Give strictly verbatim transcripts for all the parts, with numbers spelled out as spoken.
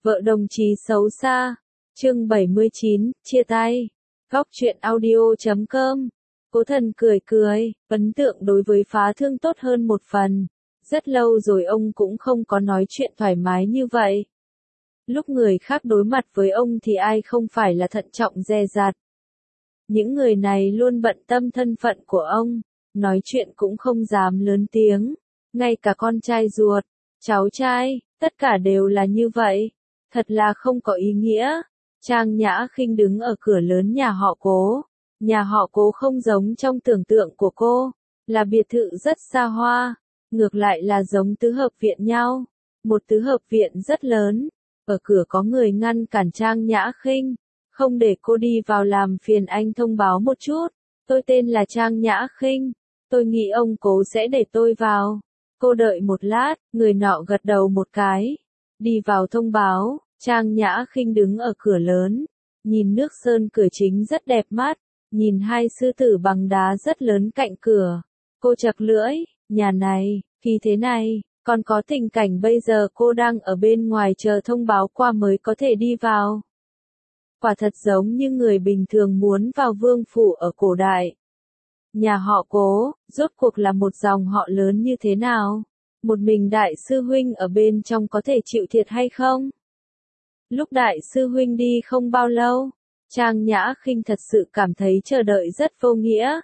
Vợ đồng chí xấu xa. Chương bảy mươi chín, chia tay. Góc truyện audio chấm com. Cố Thần cười cười, ấn tượng đối với Phá Thương tốt hơn một phần. Rất lâu rồi ông cũng không có nói chuyện thoải mái như vậy. Lúc người khác đối mặt với ông thì ai không phải là thận trọng dè dặt. Những người này luôn bận tâm thân phận của ông, nói chuyện cũng không dám lớn tiếng. Ngay cả con trai ruột, cháu trai, tất cả đều là như vậy. Thật là không có ý nghĩa. Trang Nhã Khinh đứng ở cửa lớn nhà họ Cố. Nhà họ Cố không giống trong tưởng tượng của cô, là biệt thự rất xa hoa, ngược lại là giống tứ hợp viện nhau. Một tứ hợp viện rất lớn, ở cửa có người ngăn cản Trang Nhã Khinh, không để cô đi vào, làm phiền anh thông báo một chút. Tôi tên là Trang Nhã Khinh, tôi nghĩ ông Cố sẽ để tôi vào. Cô đợi một lát, người nọ gật đầu một cái, đi vào thông báo. Trang Nhã Khinh đứng ở cửa lớn, nhìn nước sơn cửa chính rất đẹp mắt, nhìn hai sư tử bằng đá rất lớn cạnh cửa. Cô chật lưỡi, nhà này, khi thế này, còn có tình cảnh bây giờ cô đang ở bên ngoài chờ thông báo qua mới có thể đi vào. Quả thật giống như người bình thường muốn vào vương phủ ở cổ đại. Nhà họ Cố, rốt cuộc là một dòng họ lớn như thế nào? Một mình đại sư huynh ở bên trong có thể chịu thiệt hay không? Lúc đại sư huynh đi không bao lâu, Trang Nhã Khinh thật sự cảm thấy chờ đợi rất vô nghĩa.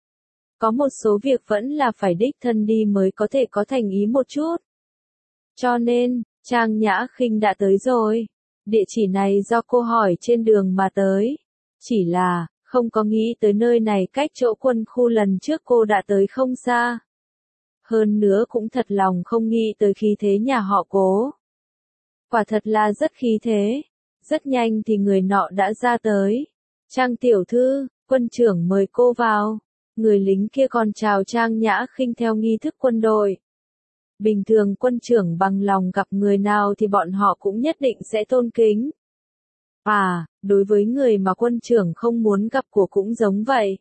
Có một số việc vẫn là phải đích thân đi mới có thể có thành ý một chút. Cho nên, Trang Nhã Khinh đã tới rồi. Địa chỉ này do cô hỏi trên đường mà tới. Chỉ là, không có nghĩ tới nơi này cách chỗ quân khu lần trước cô đã tới không xa. Hơn nữa cũng thật lòng không nghĩ tới khí thế nhà họ Cố. Quả thật là rất khí thế. Rất nhanh thì người nọ đã ra tới. Trang tiểu thư, quân trưởng mời cô vào. Người lính kia còn chào Trang Nhã Khinh theo nghi thức quân đội. Bình thường quân trưởng bằng lòng gặp người nào thì bọn họ cũng nhất định sẽ tôn kính. À, đối với người mà quân trưởng không muốn gặp của cũng giống vậy.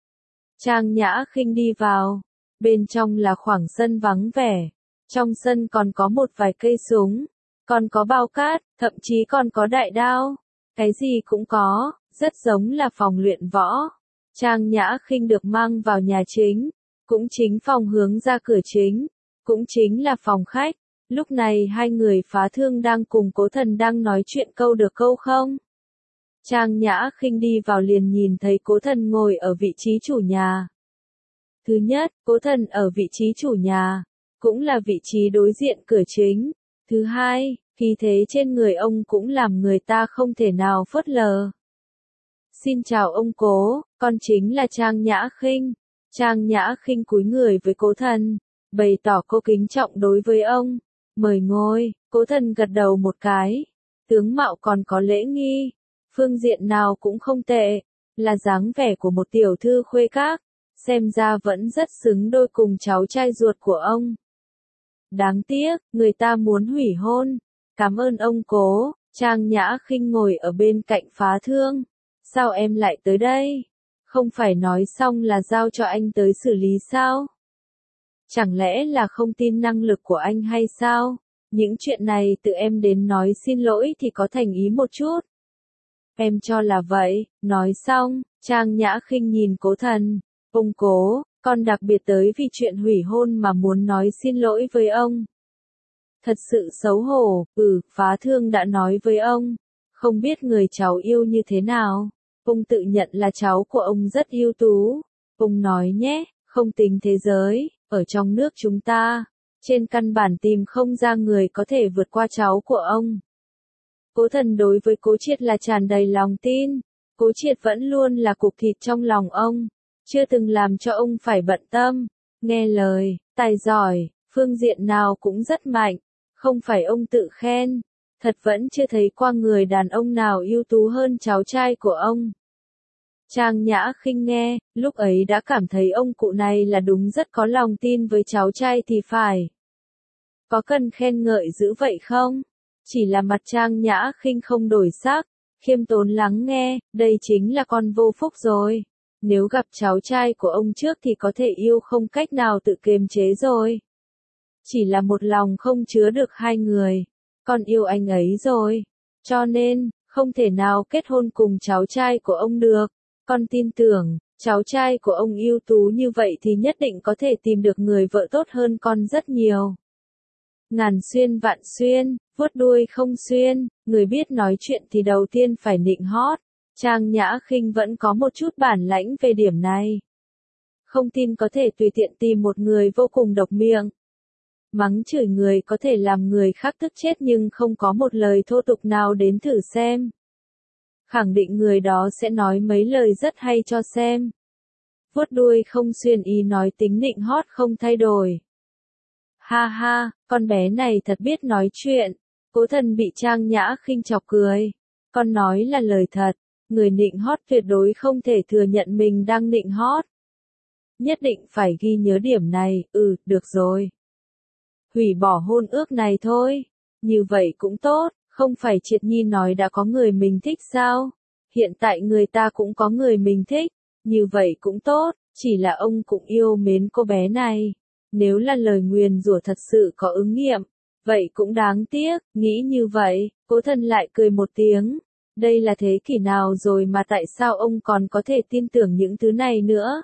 Trang Nhã Khinh đi vào. Bên trong là khoảng sân vắng vẻ. Trong sân còn có một vài cây súng. Còn có bao cát, thậm chí còn có đại đao. Cái gì cũng có, rất giống là phòng luyện võ. Trang Nhã Khinh được mang vào nhà chính, cũng chính phòng hướng ra cửa chính, cũng chính là phòng khách. Lúc này hai người Phá Thương đang cùng Cố Thần đang nói chuyện câu được câu không. Trang Nhã Khinh đi vào liền nhìn thấy Cố Thần ngồi ở vị trí chủ nhà. Thứ nhất, Cố Thần ở vị trí chủ nhà, cũng là vị trí đối diện cửa chính. Thứ hai, khí thế trên người ông cũng làm người ta không thể nào phớt lờ. Xin chào ông Cố, con chính là Trang Nhã Khinh. Trang Nhã Khinh cúi người với Cố Thần, bày tỏ cô kính trọng đối với ông. Mời ngồi. Cố Thần gật đầu một cái. Tướng mạo còn có lễ nghi, phương diện nào cũng không tệ, là dáng vẻ của một tiểu thư khuê các, xem ra vẫn rất xứng đôi cùng cháu trai ruột của ông. Đáng tiếc, người ta muốn hủy hôn. Cảm ơn ông Cố. Trang Nhã Khinh ngồi ở bên cạnh Phá Thương. Sao em lại tới đây? Không phải nói xong là giao cho anh tới xử lý sao? Chẳng lẽ là không tin năng lực của anh hay sao? Những chuyện này tự em đến nói xin lỗi thì có thành ý một chút. Em cho là vậy. Nói xong, Trang Nhã Khinh nhìn Cố Thần. Ông Cố, con đặc biệt tới vì chuyện hủy hôn mà muốn nói xin lỗi với ông. Thật sự xấu hổ. Ừ, Phá Thương đã nói với ông. Không biết người cháu yêu như thế nào. Ông tự nhận là cháu của ông rất ưu tú. Ông nói nhé, không tính thế giới, ở trong nước chúng ta, trên căn bản tìm không ra người có thể vượt qua cháu của ông. Cố Thần đối với Cố Triệt là tràn đầy lòng tin. Cố Triệt vẫn luôn là cục thịt trong lòng ông, chưa từng làm cho ông phải bận tâm. Nghe lời, tài giỏi, phương diện nào cũng rất mạnh. Không phải ông tự khen, thật vẫn chưa thấy qua người đàn ông nào ưu tú hơn cháu trai của ông. Trang Nhã Khinh nghe, lúc ấy đã cảm thấy ông cụ này là đúng rất có lòng tin với cháu trai thì phải. Có cần khen ngợi dữ vậy không? Chỉ là mặt Trang Nhã Khinh không đổi sắc, khiêm tốn lắng nghe, đây chính là con vô phúc rồi. Nếu gặp cháu trai của ông trước thì có thể yêu không cách nào tự kiềm chế rồi. Chỉ là một lòng không chứa được hai người. Con yêu anh ấy rồi. Cho nên, không thể nào kết hôn cùng cháu trai của ông được. Con tin tưởng, cháu trai của ông ưu tú như vậy thì nhất định có thể tìm được người vợ tốt hơn con rất nhiều. Ngàn xuyên vạn xuyên, vuốt đuôi không xuyên, người biết nói chuyện thì đầu tiên phải nịnh hót. Trang Nhã Khinh vẫn có một chút bản lãnh về điểm này. Không tin có thể tùy tiện tìm một người vô cùng độc miệng. Mắng chửi người có thể làm người khác tức chết nhưng không có một lời thô tục nào đến thử xem. Khẳng định người đó sẽ nói mấy lời rất hay cho xem. Vuốt đuôi không xuyên ý nói tính nịnh hót không thay đổi. Ha ha, con bé này thật biết nói chuyện. Cố Thần bị Trang Nhã Khinh chọc cười. Con nói là lời thật, người nịnh hót tuyệt đối không thể thừa nhận mình đang nịnh hót. Nhất định phải ghi nhớ điểm này, ừ, được rồi. Hủy bỏ hôn ước này thôi. Như vậy cũng tốt, không phải Triệt Nhi nói đã có người mình thích sao? Hiện tại người ta cũng có người mình thích. Như vậy cũng tốt, chỉ là ông cũng yêu mến cô bé này. Nếu là lời nguyền rủa thật sự có ứng nghiệm, vậy cũng đáng tiếc, nghĩ như vậy, Cố Thần lại cười một tiếng. Đây là thế kỷ nào rồi mà tại sao ông còn có thể tin tưởng những thứ này nữa?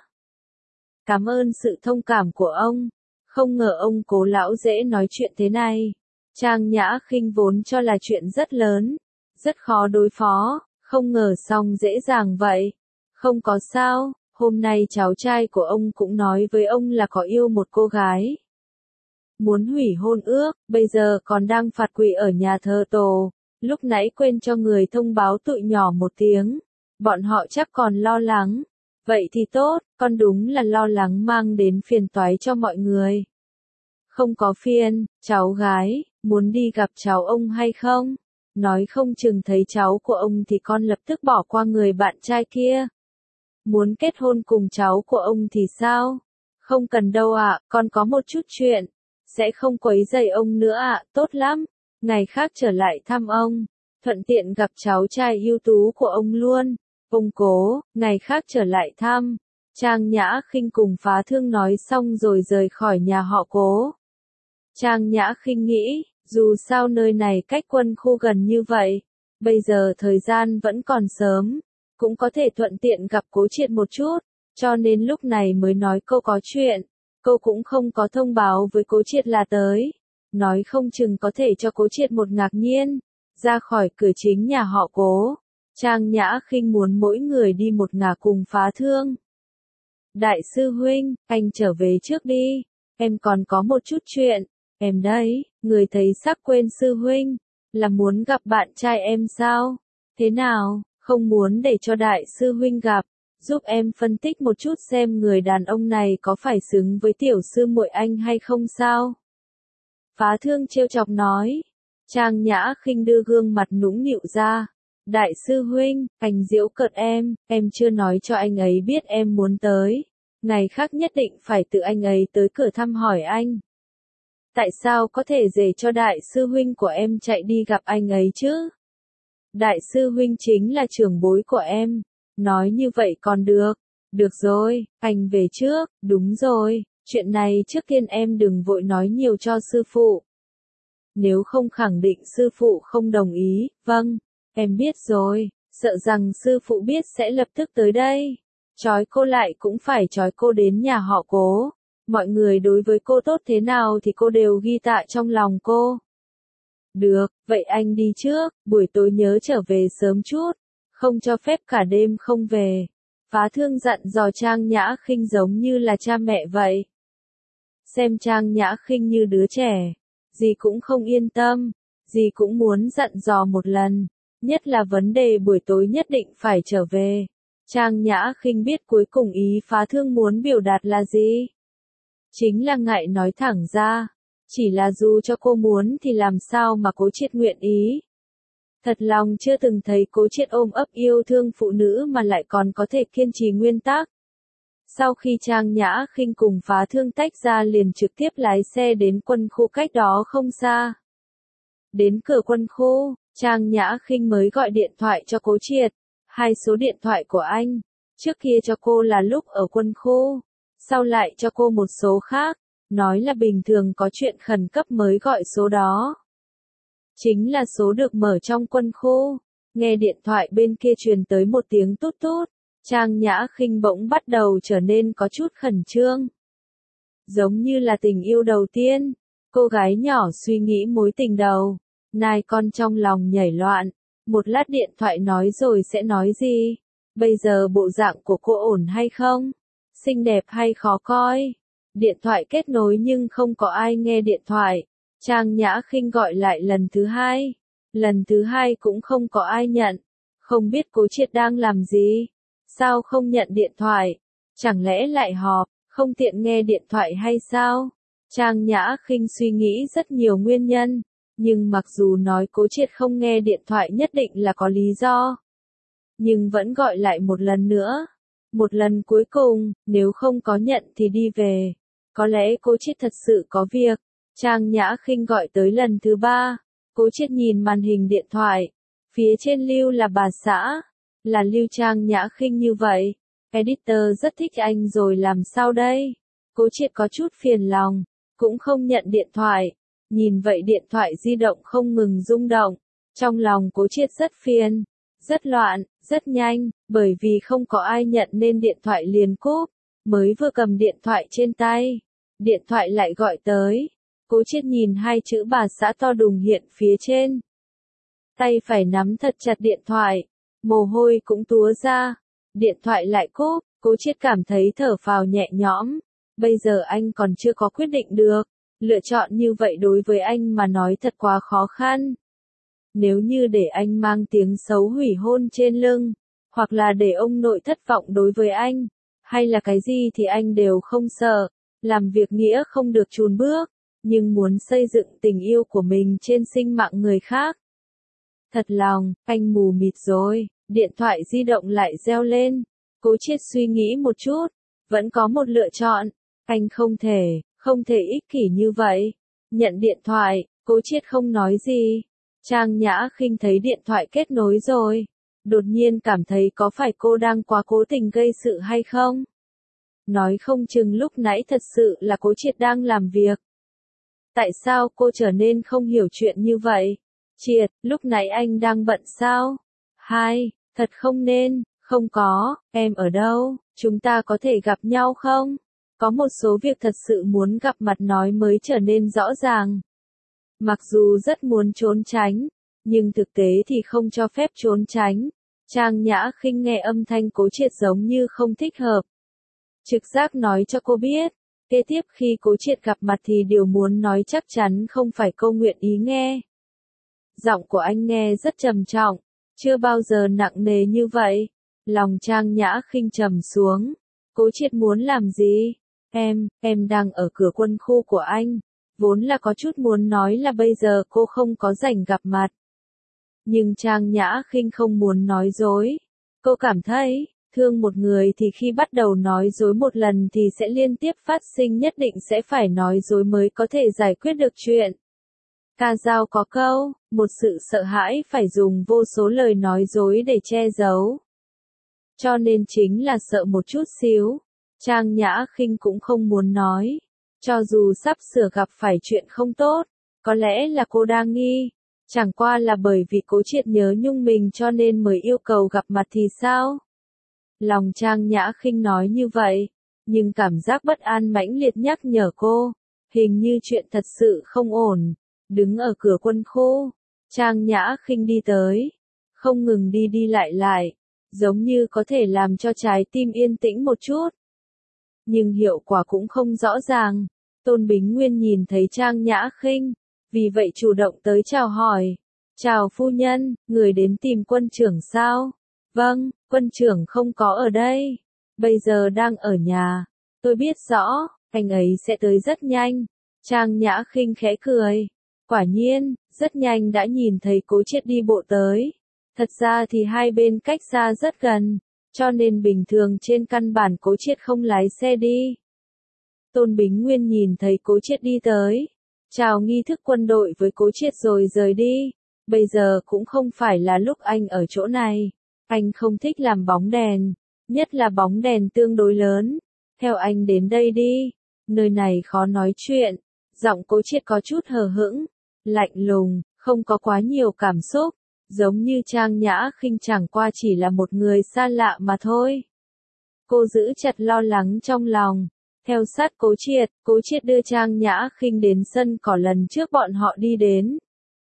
Cảm ơn sự thông cảm của ông. Không ngờ ông Cố lão dễ nói chuyện thế này. Trang Nhã Khinh vốn cho là chuyện rất lớn, rất khó đối phó, không ngờ xong dễ dàng vậy. Không có sao, hôm nay cháu trai của ông cũng nói với ông là có yêu một cô gái. Muốn hủy hôn ước, bây giờ còn đang phạt quỳ ở nhà thờ tổ. Lúc nãy quên cho người thông báo tụi nhỏ một tiếng. Bọn họ chắc còn lo lắng. Vậy thì tốt, con đúng là lo lắng mang đến phiền toái cho mọi người. Không có phiền, cháu gái, muốn đi gặp cháu ông hay không? Nói không chừng thấy cháu của ông thì con lập tức bỏ qua người bạn trai kia. Muốn kết hôn cùng cháu của ông thì sao? Không cần đâu ạ, con có một chút chuyện. Sẽ không quấy rầy ông nữa ạ, tốt lắm. Ngày khác trở lại thăm ông. Thuận tiện gặp cháu trai ưu tú của ông luôn. Ông Cố, ngày khác trở lại thăm. Trang Nhã Khinh cùng Phá Thương nói xong rồi rời khỏi nhà họ Cố. Trang Nhã Khinh nghĩ, dù sao nơi này cách quân khu gần như vậy, bây giờ thời gian vẫn còn sớm, cũng có thể thuận tiện gặp Cố Triệt một chút, cho nên lúc này mới nói cô có chuyện. Cô cũng không có thông báo với Cố Triệt là tới, nói không chừng có thể cho Cố Triệt một ngạc nhiên. Ra khỏi cửa chính nhà họ Cố, Trang Nhã Khinh muốn mỗi người đi một ngả cùng Phá Thương. Đại sư huynh, anh trở về trước đi, em còn có một chút chuyện. Em đấy, người thấy sắp quên sư huynh, là muốn gặp bạn trai em sao? Thế nào, không muốn để cho đại sư huynh gặp, giúp em phân tích một chút xem người đàn ông này có phải xứng với tiểu sư muội anh hay không sao? Phá Thương trêu chọc nói. Trang Nhã Khinh đưa gương mặt nũng nịu ra. Đại sư huynh, anh giễu cợt em, em chưa nói cho anh ấy biết em muốn tới. Ngày khác nhất định phải tự anh ấy tới cửa thăm hỏi anh. Tại sao có thể để cho đại sư huynh của em chạy đi gặp anh ấy chứ? Đại sư huynh chính là trưởng bối của em. Nói như vậy còn được. Được rồi, anh về trước, đúng rồi, chuyện này trước tiên em đừng vội nói nhiều cho sư phụ. Nếu không khẳng định sư phụ không đồng ý, vâng, em biết rồi, sợ rằng sư phụ biết sẽ lập tức tới đây. Trói cô lại cũng phải trói cô đến nhà họ Cố. Mọi người đối với cô tốt thế nào thì cô đều ghi tạ trong lòng cô. Được, vậy anh đi trước, buổi tối nhớ trở về sớm chút, không cho phép cả đêm không về. Phá Thương dặn dò Trang Nhã Khinh giống như là cha mẹ vậy. Xem Trang Nhã Khinh như đứa trẻ, dì cũng không yên tâm, dì cũng muốn dặn dò một lần, nhất là vấn đề buổi tối nhất định phải trở về. Trang Nhã Khinh biết cuối cùng ý Phá Thương muốn biểu đạt là gì. Chính là ngại nói thẳng ra, chỉ là dù cho cô muốn thì làm sao mà Cố Triệt nguyện ý. Thật lòng chưa từng thấy Cố Triệt ôm ấp yêu thương phụ nữ mà lại còn có thể kiên trì nguyên tắc. Sau khi Trang Nhã Khinh cùng Phá Thương tách ra liền trực tiếp lái xe đến quân khu cách đó không xa. Đến cửa quân khu, Trang Nhã Khinh mới gọi điện thoại cho Cố Triệt. Hai số điện thoại của anh, trước kia cho cô là lúc ở quân khu, sau lại cho cô một số khác, nói là bình thường có chuyện khẩn cấp mới gọi số đó. Chính là số được mở trong quân khu. Nghe điện thoại bên kia truyền tới một tiếng tút tút. Trang Nhã Khinh bỗng bắt đầu trở nên có chút khẩn trương. Giống như là tình yêu đầu tiên. Cô gái nhỏ suy nghĩ mối tình đầu. Nai con trong lòng nhảy loạn. Một lát điện thoại nói rồi sẽ nói gì? Bây giờ bộ dạng của cô ổn hay không? Xinh đẹp hay khó coi? Điện thoại kết nối nhưng không có ai nghe điện thoại. Trang Nhã Khinh gọi lại lần thứ hai. Lần thứ hai cũng không có ai nhận. Không biết Cố Triệt đang làm gì? Sao không nhận điện thoại? Chẳng lẽ lại họp, không tiện nghe điện thoại hay sao? Trang Nhã Khinh suy nghĩ rất nhiều nguyên nhân. Nhưng mặc dù nói Cố Triệt không nghe điện thoại nhất định là có lý do. Nhưng vẫn gọi lại một lần nữa. Một lần cuối cùng, nếu không có nhận thì đi về. Có lẽ Cố Triệt thật sự có việc. Trang Nhã Khinh gọi tới lần thứ ba. Cố Triệt nhìn màn hình điện thoại. Phía trên lưu là bà xã. Là lưu Trang Nhã Khinh như vậy. Editor rất thích anh rồi làm sao đây? Cố Triệt có chút phiền lòng. Cũng không nhận điện thoại. Nhìn vậy điện thoại di động không ngừng rung động. Trong lòng Cố Triệt rất phiền. Rất loạn, rất nhanh. Bởi vì không có ai nhận nên điện thoại liền cúp. Mới vừa cầm điện thoại trên tay. Điện thoại lại gọi tới. Cố Triệt nhìn hai chữ bà xã to đùng hiện phía trên. Tay phải nắm thật chặt điện thoại. Mồ hôi cũng túa ra. Điện thoại lại cúp. Cố Triệt cảm thấy thở phào nhẹ nhõm. Bây giờ anh còn chưa có quyết định được. Lựa chọn như vậy đối với anh mà nói thật quá khó khăn. Nếu như để anh mang tiếng xấu hủy hôn trên lưng. Hoặc là để ông nội thất vọng đối với anh. Hay là cái gì thì anh đều không sợ. Làm việc nghĩa không được chùn bước. Nhưng muốn xây dựng tình yêu của mình trên sinh mạng người khác. Thật lòng, anh mù mịt rồi. Điện thoại di động lại reo lên. Cố Triệt suy nghĩ một chút. Vẫn có một lựa chọn. Anh không thể, không thể ích kỷ như vậy. Nhận điện thoại, Cố Triệt không nói gì. Trang Nhã Khinh thấy điện thoại kết nối rồi. Đột nhiên cảm thấy có phải cô đang quá cố tình gây sự hay không? Nói không chừng lúc nãy thật sự là Cố Triệt đang làm việc. Tại sao cô trở nên không hiểu chuyện như vậy? Triệt, lúc nãy anh đang bận sao? Hai, thật không nên, không có, em ở đâu, chúng ta có thể gặp nhau không? Có một số việc thật sự muốn gặp mặt nói mới trở nên rõ ràng. Mặc dù rất muốn trốn tránh, nhưng thực tế thì không cho phép trốn tránh. Trang Nhã Khinh nghe âm thanh Cố Triệt giống như không thích hợp. Trực giác nói cho cô biết, kế tiếp khi Cố Triệt gặp mặt thì điều muốn nói chắc chắn không phải câu nguyện ý nghe. Giọng của anh nghe rất trầm trọng, chưa bao giờ nặng nề như vậy. Lòng Trang Nhã Khinh trầm xuống. Cố Triệt muốn làm gì? Em, em đang ở cửa quân khu của anh. Vốn là có chút muốn nói là bây giờ cô không có rảnh gặp mặt. Nhưng Trang Nhã Khinh không muốn nói dối. Cô cảm thấy, thương một người thì khi bắt đầu nói dối một lần thì sẽ liên tiếp phát sinh, nhất định sẽ phải nói dối mới có thể giải quyết được chuyện. Ca dao có câu, một sự sợ hãi phải dùng vô số lời nói dối để che giấu. Cho nên chính là sợ một chút xíu. Trang Nhã Khinh cũng không muốn nói. Cho dù sắp sửa gặp phải chuyện không tốt, có lẽ là cô đang nghi. Chẳng qua là bởi vì Cố Triệt nhớ nhung mình cho nên mới yêu cầu gặp mặt thì sao? Lòng Trang Nhã Khinh nói như vậy, nhưng cảm giác bất an mãnh liệt nhắc nhở cô, hình như chuyện thật sự không ổn. Đứng ở cửa quân khu, Trang Nhã Khinh đi tới, không ngừng đi đi lại lại, giống như có thể làm cho trái tim yên tĩnh một chút. Nhưng hiệu quả cũng không rõ ràng. Tôn Bính Nguyên nhìn thấy Trang Nhã Khinh, vì vậy chủ động tới chào hỏi. Chào phu nhân, người đến tìm quân trưởng sao? Vâng, quân trưởng không có ở đây. Bây giờ đang ở nhà. Tôi biết rõ, anh ấy sẽ tới rất nhanh. Trang Nhã Khinh khẽ cười. Quả nhiên, rất nhanh đã nhìn thấy Cố Triệt đi bộ tới. Thật ra thì hai bên cách xa rất gần, cho nên bình thường trên căn bản Cố Triệt không lái xe đi. Tôn Bính Nguyên nhìn thấy Cố Triệt đi tới, chào nghi thức quân đội với Cố Triệt rồi rời đi. Bây giờ cũng không phải là lúc anh ở chỗ này. Anh không thích làm bóng đèn, nhất là bóng đèn tương đối lớn. Theo anh đến đây đi, nơi này khó nói chuyện. Giọng Cố Triệt có chút hờ hững, lạnh lùng, không có quá nhiều cảm xúc, giống như Trang Nhã Khinh chẳng qua chỉ là một người xa lạ mà thôi. Cô giữ chặt lo lắng trong lòng. Theo sát Cố Triệt, Cố Triệt đưa Trang Nhã Khinh đến sân cỏ lần trước bọn họ đi đến.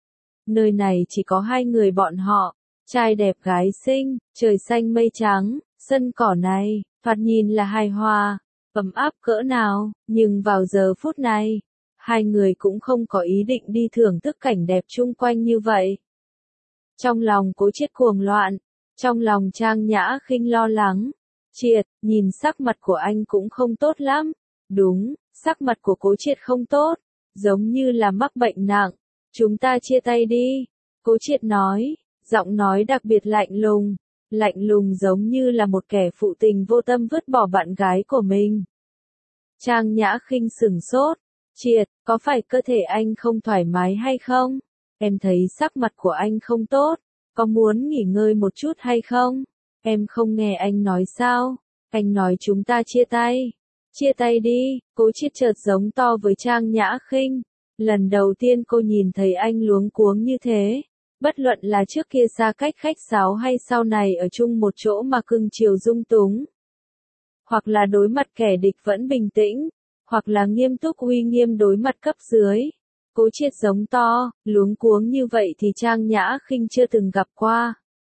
Nơi này chỉ có hai người bọn họ, trai đẹp gái xinh, trời xanh mây trắng, sân cỏ này, thoạt nhìn là hài hòa, ấm áp cỡ nào, nhưng vào giờ phút này, hai người cũng không có ý định đi thưởng thức cảnh đẹp chung quanh như vậy. Trong lòng Cố Triệt cuồng loạn, trong lòng Trang Nhã Khinh lo lắng. Triệt, nhìn sắc mặt của anh cũng không tốt lắm. Đúng, sắc mặt của Cố Triệt không tốt, giống như là mắc bệnh nặng. Chúng ta chia tay đi. Cố Triệt nói, giọng nói đặc biệt lạnh lùng, lạnh lùng giống như là một kẻ phụ tình vô tâm vứt bỏ bạn gái của mình. Trang Nhã Khinh sửng sốt. Triệt, có phải cơ thể anh không thoải mái hay không? Em thấy sắc mặt của anh không tốt, có muốn nghỉ ngơi một chút hay không? Em không nghe anh nói sao? Anh nói chúng ta chia tay. Chia tay đi, Cố Triệt chợt giống to với Trang Nhã Khinh. Lần đầu tiên cô nhìn thấy anh luống cuống như thế. Bất luận là trước kia xa cách khách sáo hay sau này ở chung một chỗ mà cưng chiều dung túng. Hoặc là đối mặt kẻ địch vẫn bình tĩnh, hoặc là nghiêm túc uy nghiêm đối mặt cấp dưới. Cố Triệt giống to, luống cuống như vậy thì Trang Nhã Khinh chưa từng gặp qua.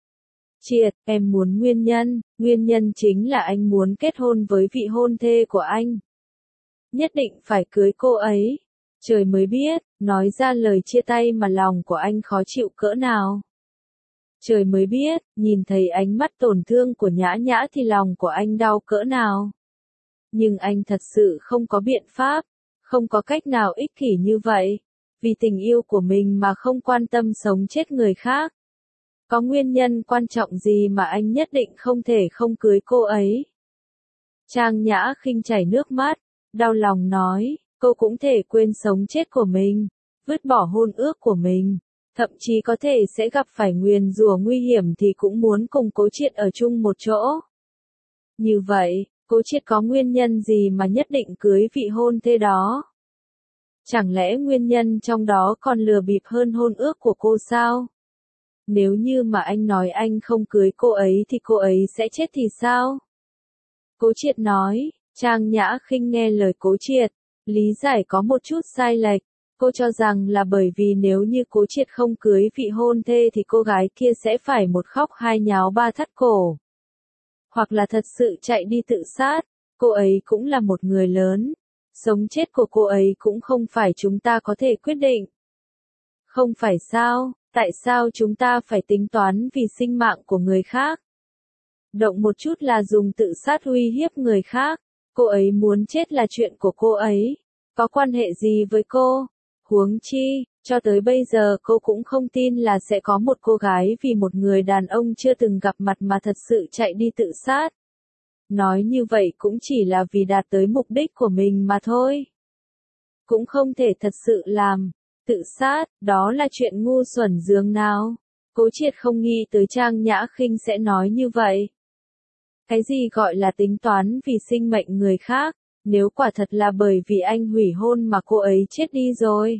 Triệt, em muốn nguyên nhân, nguyên nhân chính là anh muốn kết hôn với vị hôn thê của anh. Nhất định phải cưới cô ấy. Trời mới biết, nói ra lời chia tay mà lòng của anh khó chịu cỡ nào. Trời mới biết, nhìn thấy ánh mắt tổn thương của Nhã Nhã thì lòng của anh đau cỡ nào. Nhưng anh thật sự không có biện pháp, không có cách nào ích kỷ như vậy, vì tình yêu của mình mà không quan tâm sống chết người khác. Có nguyên nhân quan trọng gì mà anh nhất định không thể không cưới cô ấy? Trang Nhã Khinh chảy nước mắt, đau lòng nói, cô cũng thể quên sống chết của mình, vứt bỏ hôn ước của mình, thậm chí có thể sẽ gặp phải nguyền rủa nguy hiểm thì cũng muốn cùng Cố Triệt ở chung một chỗ. Như vậy, Cố Triệt có nguyên nhân gì mà nhất định cưới vị hôn thê đó? Chẳng lẽ nguyên nhân trong đó còn lừa bịp hơn hôn ước của cô sao? Nếu như mà anh nói anh không cưới cô ấy thì cô ấy sẽ chết thì sao? Cố Triệt nói. Trang Nhã Khinh nghe lời Cố Triệt, lý giải có một chút sai lệch. Cô cho rằng là bởi vì nếu như Cố Triệt không cưới vị hôn thê thì cô gái kia sẽ phải một khóc hai nháo ba thắt cổ. Hoặc là thật sự chạy đi tự sát. Cô ấy cũng là một người lớn. Sống chết của cô ấy cũng không phải chúng ta có thể quyết định. Không phải sao? Tại sao chúng ta phải tính toán vì sinh mạng của người khác? Động một chút là dùng tự sát uy hiếp người khác. Cô ấy muốn chết là chuyện của cô ấy. Có quan hệ gì với cô? Huống chi, cho tới bây giờ cô cũng không tin là sẽ có một cô gái vì một người đàn ông chưa từng gặp mặt mà thật sự chạy đi tự sát. Nói như vậy cũng chỉ là vì đạt tới mục đích của mình mà thôi. Cũng không thể thật sự làm. Tự sát, đó là chuyện ngu xuẩn giường nào. Cố Triệt không nghĩ tới Trang Nhã Khinh sẽ nói như vậy. Cái gì gọi là tính toán vì sinh mệnh người khác, nếu quả thật là bởi vì anh hủy hôn mà cô ấy chết đi rồi.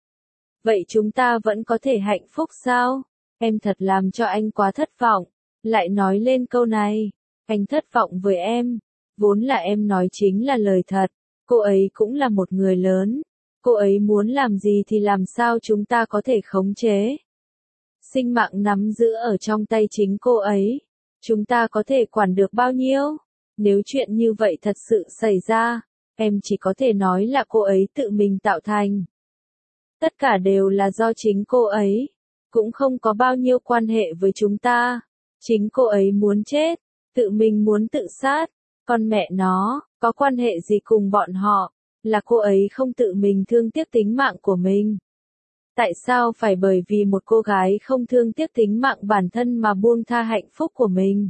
Vậy chúng ta vẫn có thể hạnh phúc sao? Em thật làm cho anh quá thất vọng. Lại nói lên câu này. Anh thất vọng với em. Vốn là em nói chính là lời thật. Cô ấy cũng là một người lớn. Cô ấy muốn làm gì thì làm sao chúng ta có thể khống chế. Sinh mạng nắm giữ ở trong tay chính cô ấy. Chúng ta có thể quản được bao nhiêu? Nếu chuyện như vậy thật sự xảy ra, em chỉ có thể nói là cô ấy tự mình tạo thành. Tất cả đều là do chính cô ấy. Cũng không có bao nhiêu quan hệ với chúng ta. Chính cô ấy muốn chết. Tự mình muốn tự sát. Con mẹ nó, có quan hệ gì cùng bọn họ? Là cô ấy không tự mình thương tiếc tính mạng của mình. Tại sao phải bởi vì một cô gái không thương tiếc tính mạng bản thân mà buông tha hạnh phúc của mình?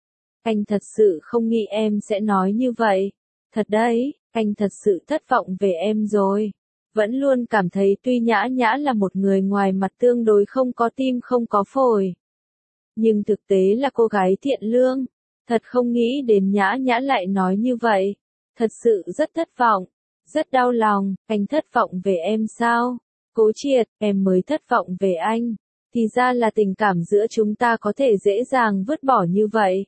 Anh thật sự không nghĩ em sẽ nói như vậy. Thật đấy, anh thật sự thất vọng về em rồi. Vẫn luôn cảm thấy tuy Nhã Nhã là một người ngoài mặt tương đối không có tim không có phổi. Nhưng thực tế là cô gái thiện lương. Thật không nghĩ đến Nhã Nhã lại nói như vậy. Thật sự rất thất vọng. Rất đau lòng, anh thất vọng về em sao? Cố Triệt, em mới thất vọng về anh. Thì ra là tình cảm giữa chúng ta có thể dễ dàng vứt bỏ như vậy.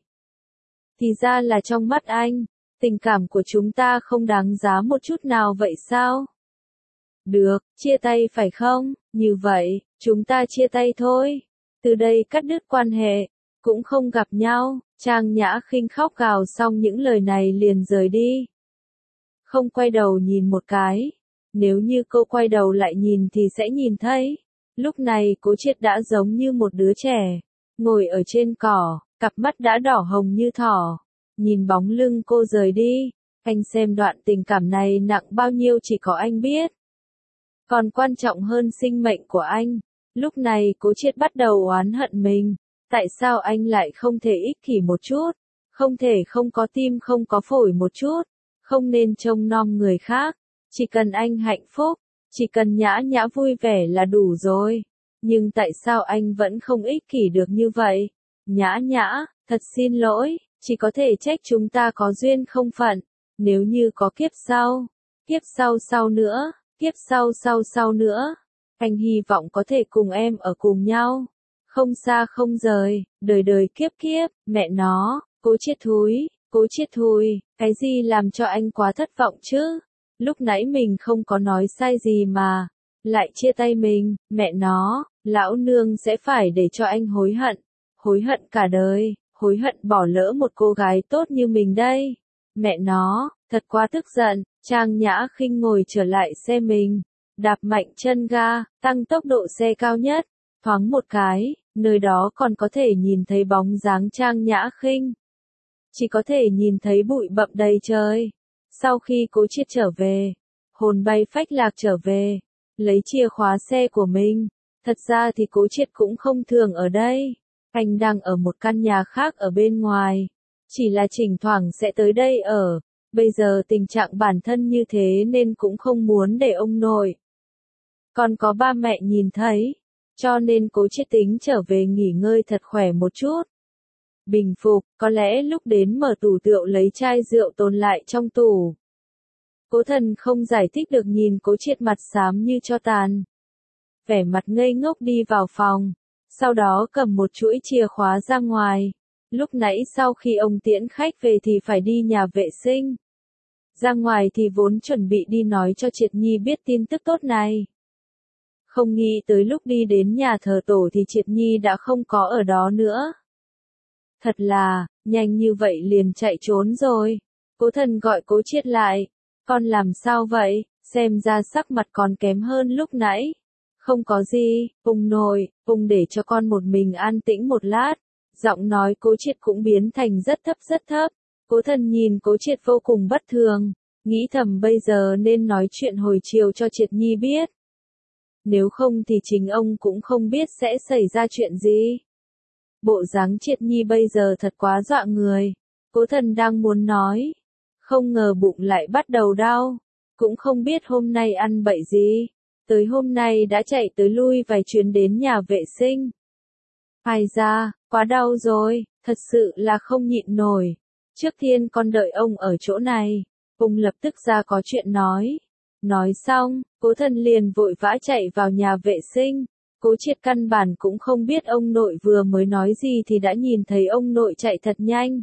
Thì ra là trong mắt anh, tình cảm của chúng ta không đáng giá một chút nào vậy sao? Được, chia tay phải không? Như vậy, chúng ta chia tay thôi. Từ đây cắt đứt quan hệ, cũng không gặp nhau. Trang Nhã Khinh khóc gào xong những lời này liền rời đi. Không quay đầu nhìn một cái. Nếu như cô quay đầu lại nhìn thì sẽ nhìn thấy. Lúc này Cố Triệt đã giống như một đứa trẻ. Ngồi ở trên cỏ, cặp mắt đã đỏ hồng như thỏ. Nhìn bóng lưng cô rời đi. Anh xem đoạn tình cảm này nặng bao nhiêu chỉ có anh biết. Còn quan trọng hơn sinh mệnh của anh. Lúc này Cố Triệt bắt đầu oán hận mình. Tại sao anh lại không thể ích kỷ một chút? Không thể không có tim không có phổi một chút? Không nên trông nom người khác. Chỉ cần anh hạnh phúc, chỉ cần Nhã Nhã vui vẻ là đủ rồi. Nhưng tại sao anh vẫn không ích kỷ được như vậy? Nhã Nhã, thật xin lỗi, chỉ có thể trách chúng ta có duyên không phận. Nếu như có kiếp sau, kiếp sau sau nữa, kiếp sau sau sau nữa, anh hy vọng có thể cùng em ở cùng nhau. Không xa không rời, đời đời kiếp kiếp, mẹ nó, Cố Triệt thúi, Cố Triệt thúi, cái gì làm cho anh quá thất vọng chứ? Lúc nãy mình không có nói sai gì mà, lại chia tay mình, mẹ nó, lão nương sẽ phải để cho anh hối hận, hối hận cả đời, hối hận bỏ lỡ một cô gái tốt như mình đây. Mẹ nó, thật quá tức giận. Trang Nhã Khinh ngồi trở lại xe mình, đạp mạnh chân ga, tăng tốc độ xe cao nhất, thoáng một cái, nơi đó còn có thể nhìn thấy bóng dáng Trang Nhã Khinh. Chỉ có thể nhìn thấy bụi bặm đầy trời. Sau khi Cố Triệt trở về, hồn bay phách lạc trở về, lấy chìa khóa xe của mình. Thật ra thì Cố Triệt cũng không thường ở đây. Anh đang ở một căn nhà khác ở bên ngoài. Chỉ là thỉnh thoảng sẽ tới đây ở. Bây giờ tình trạng bản thân như thế nên cũng không muốn để ông nội. Còn có ba mẹ nhìn thấy. Cho nên Cố Triệt tính trở về nghỉ ngơi thật khỏe một chút. Bình phục, có lẽ lúc đến mở tủ rượu lấy chai rượu tồn lại trong tủ. Cố Thần không giải thích được nhìn Cố Triệt mặt xám như tro tàn. Vẻ mặt ngây ngốc đi vào phòng. Sau đó cầm một chuỗi chìa khóa ra ngoài. Lúc nãy sau khi ông tiễn khách về thì phải đi nhà vệ sinh. Ra ngoài thì vốn chuẩn bị đi nói cho Triệt Nhi biết tin tức tốt này. Không nghĩ tới lúc đi đến nhà thờ tổ thì Triệt Nhi đã không có ở đó nữa. Thật là, nhanh như vậy liền chạy trốn rồi. Cố Thần gọi Cố Triệt lại. Con làm sao vậy, xem ra sắc mặt còn kém hơn lúc nãy. Không có gì, ông nội, ông để cho con một mình an tĩnh một lát. Giọng nói Cố Triệt cũng biến thành rất thấp rất thấp. Cố Thần nhìn Cố Triệt vô cùng bất thường. Nghĩ thầm bây giờ nên nói chuyện hồi chiều cho Triệt Nhi biết. Nếu không thì chính ông cũng không biết sẽ xảy ra chuyện gì. Bộ dáng Triệt Nhi bây giờ thật quá dọa người. Cố Thần đang muốn nói. Không ngờ bụng lại bắt đầu đau. Cũng không biết hôm nay ăn bậy gì. Tới hôm nay đã chạy tới lui vài chuyến đến nhà vệ sinh. Ai ra, quá đau rồi, thật sự là không nhịn nổi. Trước tiên con đợi ông ở chỗ này. Ông lập tức ra có chuyện nói. Nói xong, Cố Thần liền vội vã chạy vào nhà vệ sinh. Cố Triệt căn bản cũng không biết ông nội vừa mới nói gì thì đã nhìn thấy ông nội chạy thật nhanh.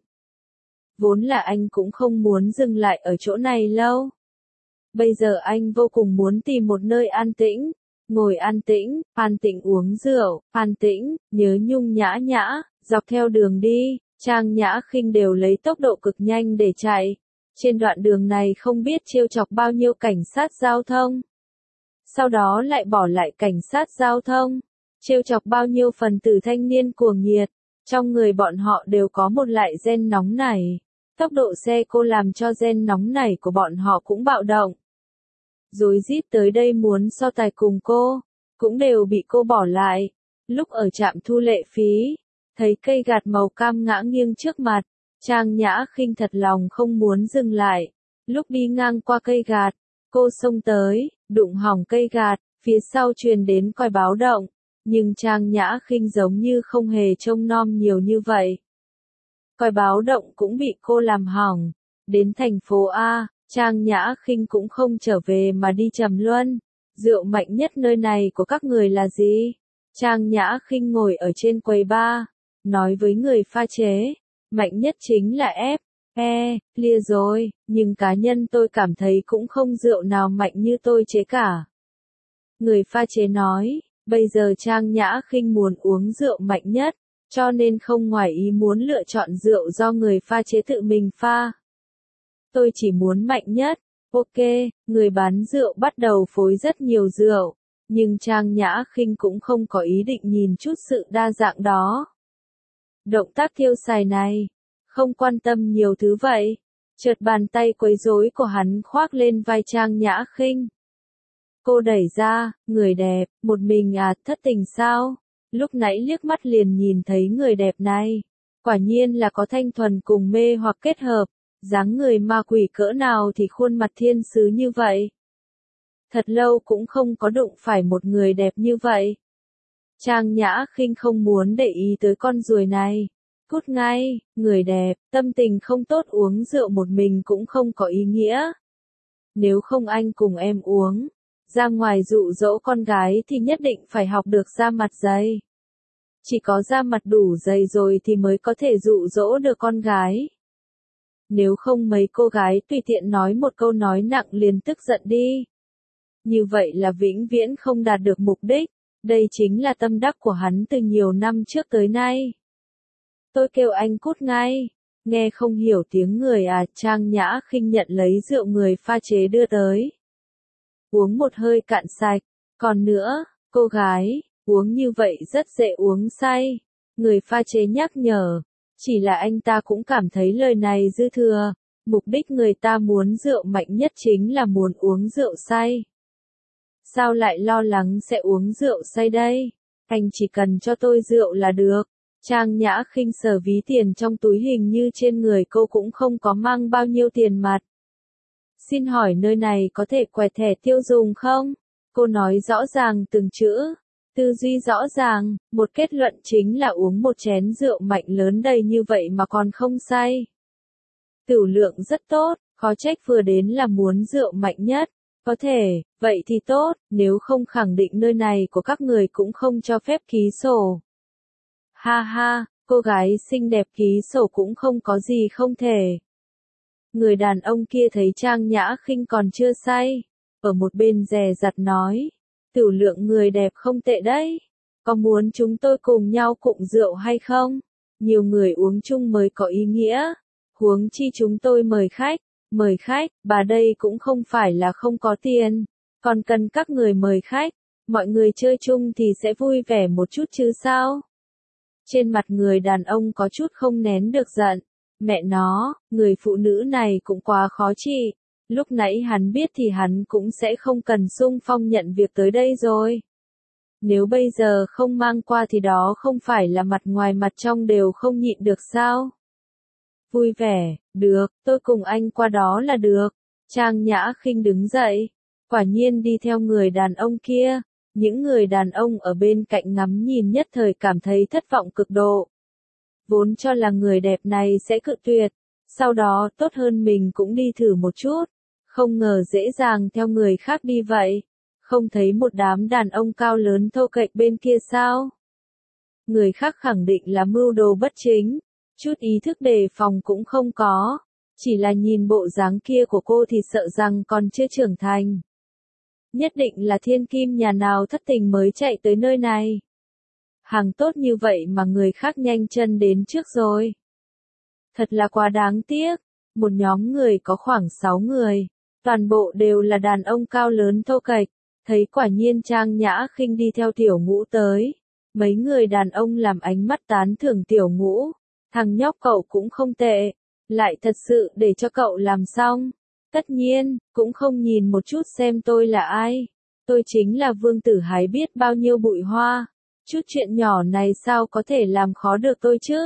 Vốn là anh cũng không muốn dừng lại ở chỗ này lâu. Bây giờ anh vô cùng muốn tìm một nơi an tĩnh. Ngồi an tĩnh, an tĩnh uống rượu, an tĩnh, nhớ nhung Nhã Nhã, dọc theo đường đi, Trang Nhã Khinh đều lấy tốc độ cực nhanh để chạy. Trên đoạn đường này không biết trêu chọc bao nhiêu cảnh sát giao thông. Sau đó lại bỏ lại cảnh sát giao thông. Trêu chọc bao nhiêu phần tử thanh niên cuồng nhiệt. Trong người bọn họ đều có một loại gen nóng nảy. Tốc độ xe cô làm cho gen nóng nảy của bọn họ cũng bạo động. Rối rít tới đây muốn so tài cùng cô, cũng đều bị cô bỏ lại. Lúc ở trạm thu lệ phí, thấy cây gạt màu cam ngã nghiêng trước mặt, Trang Nhã Khinh thật lòng không muốn dừng lại. Lúc đi ngang qua cây gạt, cô xông tới, đụng hỏng cây gạt, phía sau truyền đến còi báo động, nhưng Trang Nhã Khinh giống như không hề trông nom nhiều như vậy. Còi báo động cũng bị cô làm hỏng. Đến thành phố A, Trang Nhã Khinh cũng không trở về mà đi Trầm Luân. rượu mạnh nhất nơi này của các người là gì? Trang Nhã Khinh ngồi ở trên quầy bar, nói với người pha chế, mạnh nhất chính là F, E, lia rồi, nhưng cá nhân tôi cảm thấy cũng không rượu nào mạnh như tôi chế cả. Người pha chế nói, bây giờ Trang Nhã Khinh muốn uống rượu mạnh nhất, cho nên không ngoài ý muốn lựa chọn rượu do người pha chế tự mình pha. Tôi chỉ muốn mạnh nhất. Ok, người bán rượu bắt đầu phối rất nhiều rượu, nhưng Trang Nhã Khinh cũng không có ý định nhìn chút sự đa dạng đó. Động tác thiêu xài này, không quan tâm nhiều thứ vậy. Chợt bàn tay quấy rối của hắn khoác lên vai Trang Nhã Khinh. Cô đẩy ra, người đẹp, một mình à, thất tình sao? Lúc nãy liếc mắt liền nhìn thấy người đẹp này. Quả nhiên là có thanh thuần cùng mê hoặc kết hợp. Dáng người ma quỷ cỡ nào thì khuôn mặt thiên sứ như vậy. Thật lâu cũng không có đụng phải một người đẹp như vậy. Trang Nhã Khinh không muốn để ý tới con ruồi này. Cút ngay, người đẹp, tâm tình không tốt uống rượu một mình cũng không có ý nghĩa. Nếu không anh cùng em uống, ra ngoài dụ dỗ con gái thì nhất định phải học được da mặt dày. Chỉ có da mặt đủ dày rồi thì mới có thể dụ dỗ được con gái. Nếu không mấy cô gái tùy tiện nói một câu nói nặng liền tức giận đi. Như vậy là vĩnh viễn không đạt được mục đích. Đây chính là tâm đắc của hắn từ nhiều năm trước tới nay. Tôi kêu anh cút ngay. Nghe không hiểu tiếng người à, Trang Nhã Khinh nhận lấy rượu người pha chế đưa tới. Uống một hơi cạn sạch. Còn nữa, cô gái, uống như vậy rất dễ uống say. Người pha chế nhắc nhở. Chỉ là anh ta cũng cảm thấy lời này dư thừa. Mục đích người ta muốn rượu mạnh nhất chính là muốn uống rượu say. Sao lại lo lắng sẽ uống rượu say đây? Anh chỉ cần cho tôi rượu là được. Trang Nhã Khinh sờ ví tiền trong túi, hình như trên người cô cũng không có mang bao nhiêu tiền mặt. Xin hỏi nơi này có thể quẹt thẻ tiêu dùng không? Cô nói rõ ràng từng chữ. Tư duy rõ ràng, một kết luận chính là uống một chén rượu mạnh lớn đầy như vậy mà còn không say. Tửu lượng rất tốt, khó trách vừa đến là muốn rượu mạnh nhất. Có thể, vậy thì tốt, nếu không khẳng định nơi này của các người cũng không cho phép ký sổ. Ha ha, cô gái xinh đẹp ký sổ cũng không có gì không thể. Người đàn ông kia thấy Trang Nhã Khinh còn chưa say, ở một bên dè dặt nói. Tửu lượng người đẹp không tệ đấy. Có muốn chúng tôi cùng nhau cụng rượu hay không? Nhiều người uống chung mới có ý nghĩa. Huống chi chúng tôi mời khách. Mời khách, bà đây cũng không phải là không có tiền. Còn cần các người mời khách. Mọi người chơi chung thì sẽ vui vẻ một chút chứ sao? Trên mặt người đàn ông có chút không nén được giận. Mẹ nó, người phụ nữ này cũng quá khó trị. Lúc nãy hắn biết thì hắn cũng sẽ không cần xung phong nhận việc tới đây rồi. Nếu bây giờ không mang qua thì đó không phải là mặt ngoài mặt trong đều không nhịn được sao? Vui vẻ, được, tôi cùng anh qua đó là được. Trang Nhã Khinh đứng dậy, quả nhiên đi theo người đàn ông kia. Những người đàn ông ở bên cạnh ngắm nhìn nhất thời cảm thấy thất vọng cực độ. Vốn cho là người đẹp này sẽ cự tuyệt, sau đó tốt hơn mình cũng đi thử một chút. Không ngờ dễ dàng theo người khác đi vậy. Không thấy một đám đàn ông cao lớn thô kệch bên kia sao? Người khác khẳng định là mưu đồ bất chính. Chút ý thức đề phòng cũng không có. Chỉ là nhìn bộ dáng kia của cô thì sợ rằng còn chưa trưởng thành. Nhất định là thiên kim nhà nào thất tình mới chạy tới nơi này. Hàng tốt như vậy mà người khác nhanh chân đến trước rồi. Thật là quá đáng tiếc. Một nhóm người có khoảng sáu người. Toàn bộ đều là đàn ông cao lớn thô kệch. Thấy quả nhiên Trang Nhã Khinh đi theo Tiểu Ngũ tới. Mấy người đàn ông làm ánh mắt tán thưởng Tiểu Ngũ. Thằng nhóc cậu cũng không tệ. Lại thật sự để cho cậu làm xong. Tất nhiên, cũng không nhìn một chút xem tôi là ai. Tôi chính là vương tử hái biết bao nhiêu bụi hoa. Chút chuyện nhỏ này sao có thể làm khó được tôi chứ?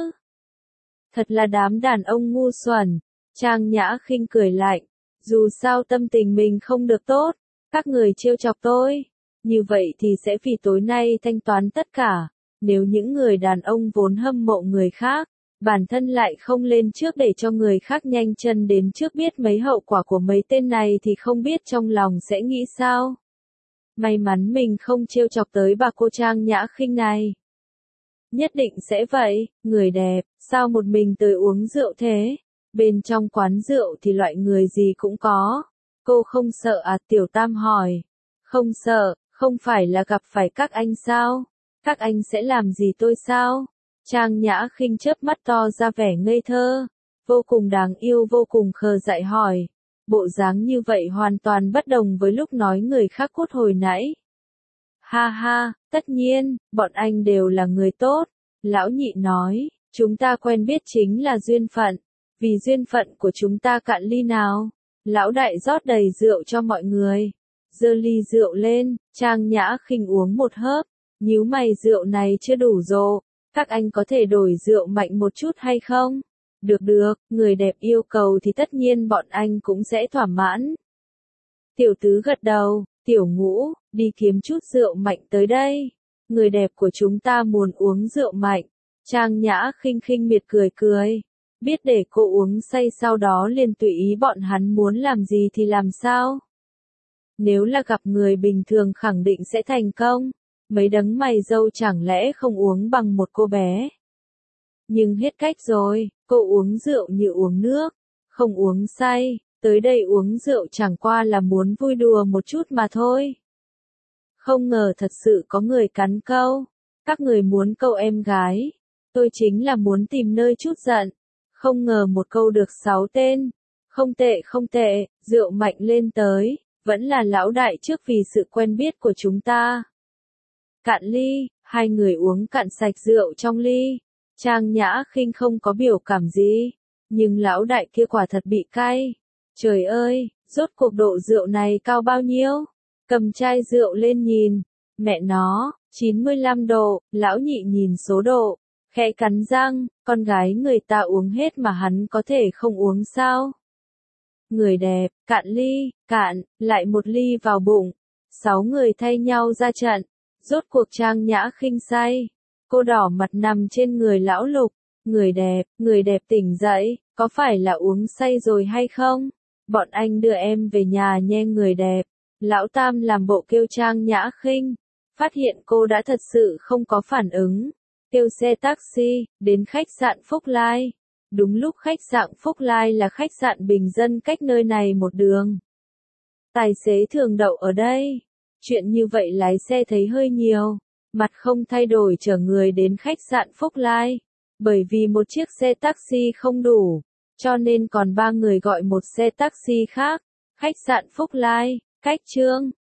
Thật là đám đàn ông ngu xuẩn. Trang Nhã Khinh cười lạnh. Dù sao tâm tình mình không được tốt. Các người trêu chọc tôi. Như vậy thì sẽ vì tối nay thanh toán tất cả. Nếu những người đàn ông vốn hâm mộ người khác. Bản thân lại không lên trước để cho người khác nhanh chân đến trước biết mấy hậu quả của mấy tên này thì không biết trong lòng sẽ nghĩ sao. May mắn mình không trêu chọc tới bà cô Trang Nhã Khinh này. Nhất định sẽ vậy, người đẹp, sao một mình tới uống rượu thế? Bên trong quán rượu thì loại người gì cũng có. Cô không sợ à? Tiểu Tam hỏi. Không sợ, không phải là gặp phải các anh sao? Các anh sẽ làm gì tôi sao? Trang Nhã Khinh chớp mắt to ra vẻ ngây thơ, vô cùng đáng yêu vô cùng khờ dại hỏi. Bộ dáng như vậy hoàn toàn bất đồng với lúc nói người khác cút hồi nãy. Ha ha, tất nhiên, bọn anh đều là người tốt. Lão Nhị nói, chúng ta quen biết chính là duyên phận. Vì duyên phận của chúng ta cạn ly nào. Lão Đại rót đầy rượu cho mọi người. Giơ ly rượu lên, Trang Nhã Khinh uống một hớp. Nhíu mày, rượu này chưa đủ rộ. Các anh có thể đổi rượu mạnh một chút hay không? Được được, người đẹp yêu cầu thì tất nhiên bọn anh cũng sẽ thỏa mãn. Tiểu Tứ gật đầu, Tiểu Ngũ, đi kiếm chút rượu mạnh tới đây. Người đẹp của chúng ta muốn uống rượu mạnh. Trang Nhã Khinh khinh miệt cười cười. Biết để cô uống say sau đó liền tùy ý bọn hắn muốn làm gì thì làm sao. Nếu là gặp người bình thường khẳng định sẽ thành công. Mấy đấng mày râu chẳng lẽ không uống bằng một cô bé. Nhưng hết cách rồi, cô uống rượu như uống nước, không uống say, tới đây uống rượu chẳng qua là muốn vui đùa một chút mà thôi. Không ngờ thật sự có người cắn câu, các người muốn câu em gái, tôi chính là muốn tìm nơi chút giận, không ngờ một câu được sáu tên, không tệ không tệ, rượu mạnh lên tới, vẫn là Lão Đại trước vì sự quen biết của chúng ta. Cạn ly, hai người uống cạn sạch rượu trong ly. Trang Nhã Khinh không có biểu cảm gì, nhưng Lão Đại kia quả thật bị cay. Trời ơi, rốt cuộc độ rượu này cao bao nhiêu? Cầm chai rượu lên nhìn, mẹ nó, chín mươi lăm độ, Lão Nhị nhìn số độ, khẽ cắn răng, con gái người ta uống hết mà hắn có thể không uống sao? Người đẹp, cạn ly, cạn, lại một ly vào bụng, sáu người thay nhau ra trận, rốt cuộc Trang Nhã Khinh say. Cô đỏ mặt nằm trên người Lão Lục, người đẹp, người đẹp tỉnh dậy, có phải là uống say rồi hay không? Bọn anh đưa em về nhà nhé người đẹp. Lão Tam làm bộ kêu Trang Nhã Khinh, phát hiện cô đã thật sự không có phản ứng, kêu xe taxi, đến khách sạn Phúc Lai. Đúng lúc khách sạn Phúc Lai là khách sạn bình dân cách nơi này một đường. Tài xế thường đậu ở đây. Chuyện như vậy lái xe thấy hơi nhiều. Mặt không thay đổi chở người đến khách sạn Phúc Lai. Bởi vì một chiếc xe taxi không đủ, cho nên còn ba người gọi một xe taxi khác. Khách sạn Phúc Lai, cách Trương,